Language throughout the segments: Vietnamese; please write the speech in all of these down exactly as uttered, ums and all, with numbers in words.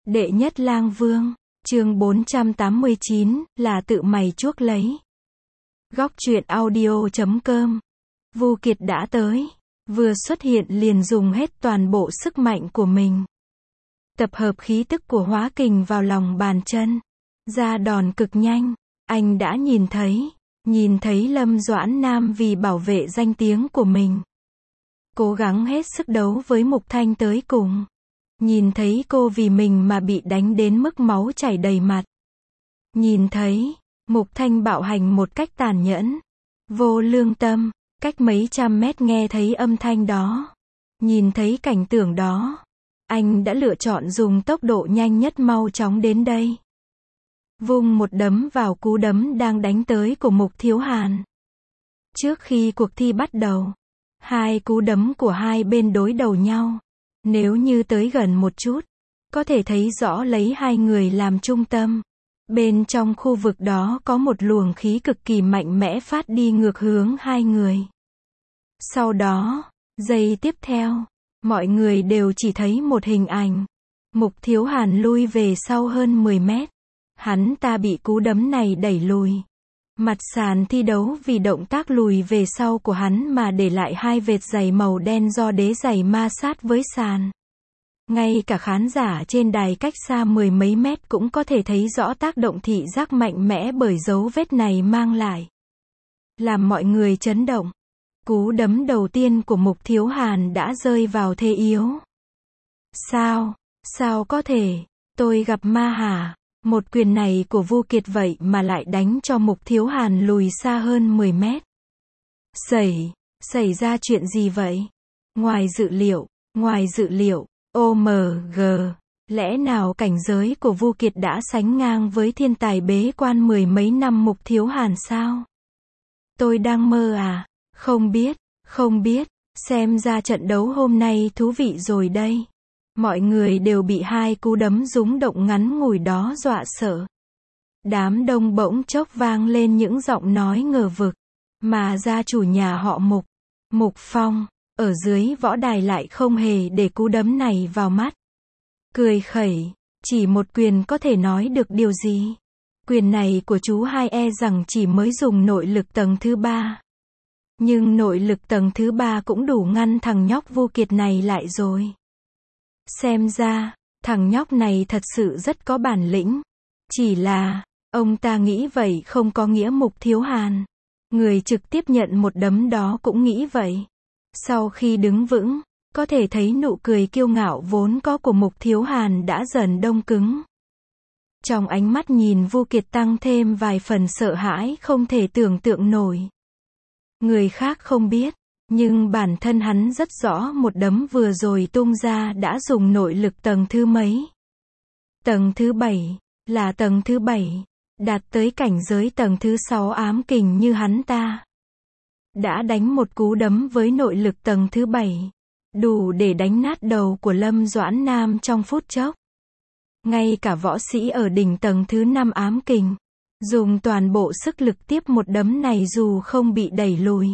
Đệ nhất lang vương, chương bốn trăm tám mươi chín, là tự mày chuốc lấy. Góc truyện audio chấm com. Vu Kiệt đã tới, vừa xuất hiện liền dùng hết toàn bộ sức mạnh của mình. Tập hợp khí tức của hóa kình vào lòng bàn chân, ra đòn cực nhanh. Anh đã nhìn thấy, nhìn thấy Lâm Doãn Nam vì bảo vệ danh tiếng của mình, cố gắng hết sức đấu với Mục Thanh tới cùng. Nhìn thấy cô vì mình mà bị đánh đến mức máu chảy đầy mặt. Nhìn thấy Mục Thanh bạo hành một cách tàn nhẫn, vô lương tâm, cách mấy trăm mét nghe thấy âm thanh đó. Nhìn thấy cảnh tượng đó, anh đã lựa chọn dùng tốc độ nhanh nhất mau chóng đến đây. Vung một đấm vào cú đấm đang đánh tới của Mục Thiếu Hàn. Trước khi cuộc thi bắt đầu, hai cú đấm của hai bên đối đầu nhau. Nếu như tới gần một chút, có thể thấy rõ lấy hai người làm trung tâm. Bên trong khu vực đó có một luồng khí cực kỳ mạnh mẽ phát đi ngược hướng hai người. Sau đó, giây tiếp theo, mọi người đều chỉ thấy một hình ảnh. Mục Thiếu Hàn lui về sau hơn mười mét. Hắn ta bị cú đấm này đẩy lùi. Mặt sàn thi đấu vì động tác lùi về sau của hắn mà để lại hai vệt giày màu đen do đế giày ma sát với sàn. Ngay cả khán giả trên đài cách xa mười mấy mét cũng có thể thấy rõ tác động thị giác mạnh mẽ bởi dấu vết này mang lại. Làm mọi người chấn động. Cú đấm đầu tiên của Mục Thiếu Hàn đã rơi vào thế yếu. Sao? Sao có thể? Tôi gặp ma hả? Một quyền này của Vu Kiệt vậy mà lại đánh cho Mục Thiếu Hàn lùi xa hơn mười mét. Xảy, xảy ra chuyện gì vậy? Ngoài dự liệu, ngoài dự liệu, ô em giê, lẽ nào cảnh giới của Vu Kiệt đã sánh ngang với thiên tài bế quan mười mấy năm Mục Thiếu Hàn sao? Tôi đang mơ à? Không biết, không biết, xem ra trận đấu hôm nay thú vị rồi đây. Mọi người đều bị hai cú đấm rúng động ngắn ngủi đó dọa sợ. Đám đông bỗng chốc vang lên những giọng nói ngờ vực. Mà gia chủ nhà họ Mục, Mục Phong, ở dưới võ đài lại không hề để cú đấm này vào mắt. Cười khẩy, chỉ một quyền có thể nói được điều gì? Quyền này của chú hai e rằng chỉ mới dùng nội lực tầng thứ ba. Nhưng nội lực tầng thứ ba cũng đủ ngăn thằng nhóc Vu Kiệt này lại rồi. Xem ra, thằng nhóc này thật sự rất có bản lĩnh. Chỉ là, ông ta nghĩ vậy không có nghĩa Mục Thiếu Hàn, người trực tiếp nhận một đấm đó cũng nghĩ vậy. Sau khi đứng vững, có thể thấy nụ cười kiêu ngạo vốn có của Mục Thiếu Hàn đã dần đông cứng. Trong ánh mắt nhìn Vu Kiệt tăng thêm vài phần sợ hãi không thể tưởng tượng nổi. Người khác không biết, nhưng bản thân hắn rất rõ một đấm vừa rồi tung ra đã dùng nội lực tầng thứ mấy. Tầng thứ bảy, là tầng thứ bảy, đạt tới cảnh giới tầng thứ sáu ám kình như hắn ta. Đã đánh một cú đấm với nội lực tầng thứ bảy, đủ để đánh nát đầu của Lâm Doãn Nam trong phút chốc. Ngay cả võ sĩ ở đỉnh tầng thứ năm ám kình, dùng toàn bộ sức lực tiếp một đấm này dù không bị đẩy lùi,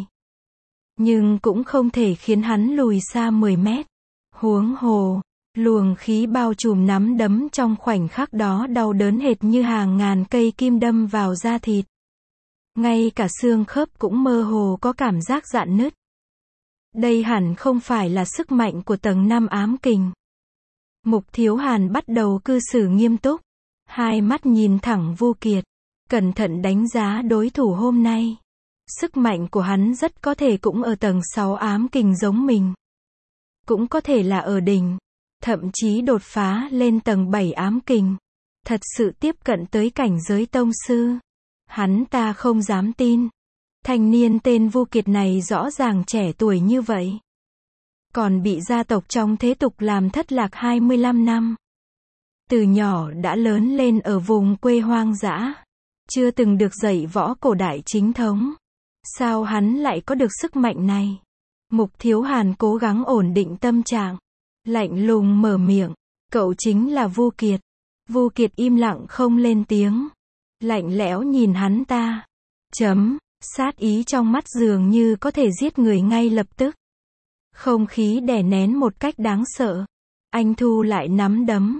nhưng cũng không thể khiến hắn lùi xa mười mét. Huống hồ, luồng khí bao trùm nắm đấm trong khoảnh khắc đó đau đớn hệt như hàng ngàn cây kim đâm vào da thịt. Ngay cả xương khớp cũng mơ hồ có cảm giác rạn nứt. Đây hẳn không phải là sức mạnh của tầng năm ám kình. Mục Thiếu Hàn bắt đầu cư xử nghiêm túc, hai mắt nhìn thẳng Vu Kiệt, cẩn thận đánh giá đối thủ hôm nay. Sức mạnh của hắn rất có thể cũng ở tầng sáu ám kình giống mình. Cũng có thể là ở đỉnh, thậm chí đột phá lên tầng bảy ám kình. Thật sự tiếp cận tới cảnh giới tông sư. Hắn ta không dám tin. Thanh niên tên Vu Kiệt này rõ ràng trẻ tuổi như vậy. Còn bị gia tộc trong thế tục làm thất lạc hai mươi lăm năm. Từ nhỏ đã lớn lên ở vùng quê hoang dã. Chưa từng được dạy võ cổ đại chính thống. Sao hắn lại có được sức mạnh này? Mục Thiếu Hàn cố gắng ổn định tâm trạng. Lạnh lùng mở miệng. Cậu chính là Vu Kiệt. Vu Kiệt im lặng không lên tiếng. Lạnh lẽo nhìn hắn ta. Chấm, sát ý trong mắt dường như có thể giết người ngay lập tức. Không khí đè nén một cách đáng sợ. Anh thu lại nắm đấm.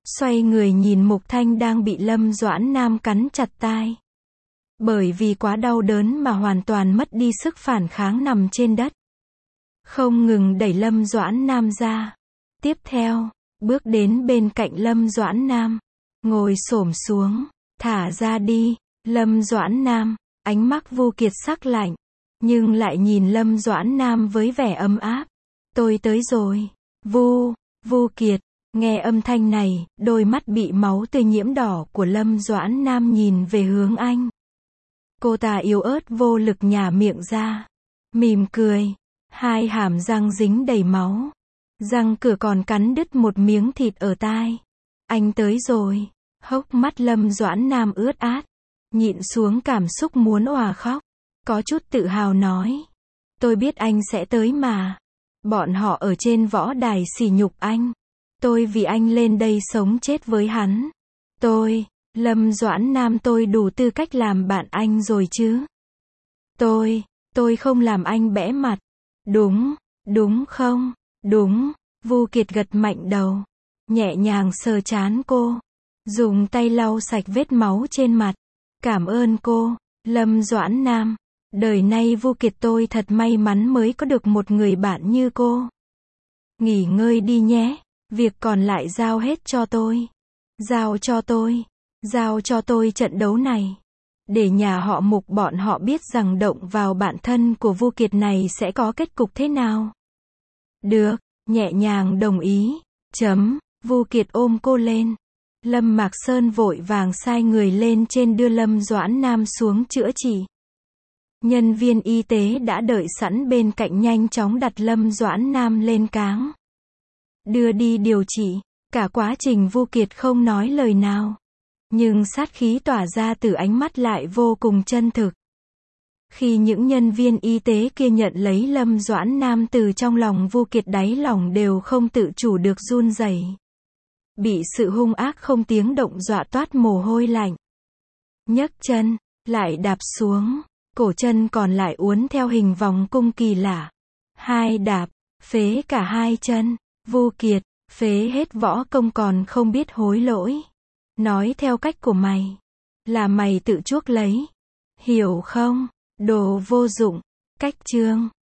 xoay người nhìn Mục Thanh đang bị Lâm Doãn Nam cắn chặt tai. Bởi vì quá đau đớn mà hoàn toàn mất đi sức phản kháng nằm trên đất. Không ngừng đẩy Lâm Doãn Nam ra. Tiếp theo, bước đến bên cạnh Lâm Doãn Nam. Ngồi xổm xuống. Thả ra đi. Lâm Doãn Nam. Ánh mắt Vu Kiệt sắc lạnh. Nhưng lại nhìn Lâm Doãn Nam với vẻ ấm áp. Tôi tới rồi. Vu, Vu Kiệt. Nghe âm thanh này, đôi mắt bị máu tươi nhiễm đỏ của Lâm Doãn Nam nhìn về hướng anh. Cô ta yếu ớt vô lực nhả miệng ra. Mỉm cười. Hai hàm răng dính đầy máu. Răng cửa còn cắn đứt một miếng thịt ở tai. Anh tới rồi. Hốc mắt Lâm Doãn Nam ướt át. Nhịn xuống cảm xúc muốn òa khóc. Có chút tự hào nói. Tôi biết anh sẽ tới mà. Bọn họ ở trên võ đài sỉ nhục anh. Tôi vì anh lên đây sống chết với hắn. Tôi, Lâm Doãn Nam tôi đủ tư cách làm bạn anh rồi chứ. Tôi, tôi không làm anh bẽ mặt. Đúng, đúng không? Đúng. Vu Kiệt gật mạnh đầu. Nhẹ nhàng sờ trán cô. Dùng tay lau sạch vết máu trên mặt. Cảm ơn cô, Lâm Doãn Nam. Đời nay Vu Kiệt tôi thật may mắn mới có được một người bạn như cô. Nghỉ ngơi đi nhé. Việc còn lại giao hết cho tôi. Giao cho tôi. Giao cho tôi trận đấu này. Để nhà họ Mục bọn họ biết rằng động vào bản thân của Vu Kiệt này sẽ có kết cục thế nào. Được, nhẹ nhàng đồng ý. Chấm, Vu Kiệt ôm cô lên. Lâm Mạc Sơn vội vàng sai người lên trên đưa Lâm Doãn Nam xuống chữa trị. Nhân viên y tế đã đợi sẵn bên cạnh nhanh chóng đặt Lâm Doãn Nam lên cáng. Đưa đi điều trị. Cả quá trình Vu Kiệt không nói lời nào. Nhưng sát khí tỏa ra từ ánh mắt lại vô cùng chân thực. Khi những nhân viên y tế kia nhận lấy Lâm Doãn Nam từ trong lòng Vu Kiệt đáy lòng đều không tự chủ được run rẩy. Bị sự hung ác không tiếng động dọa toát mồ hôi lạnh. Nhấc chân, lại đạp xuống. Cổ chân còn lại uốn theo hình vòng cung kỳ lạ. Hai đạp, phế cả hai chân. Vu Kiệt, phế hết võ công còn không biết hối lỗi. Nói theo cách của mày. Là mày tự chuốc lấy. Hiểu không? Đồ vô dụng. Cách chương.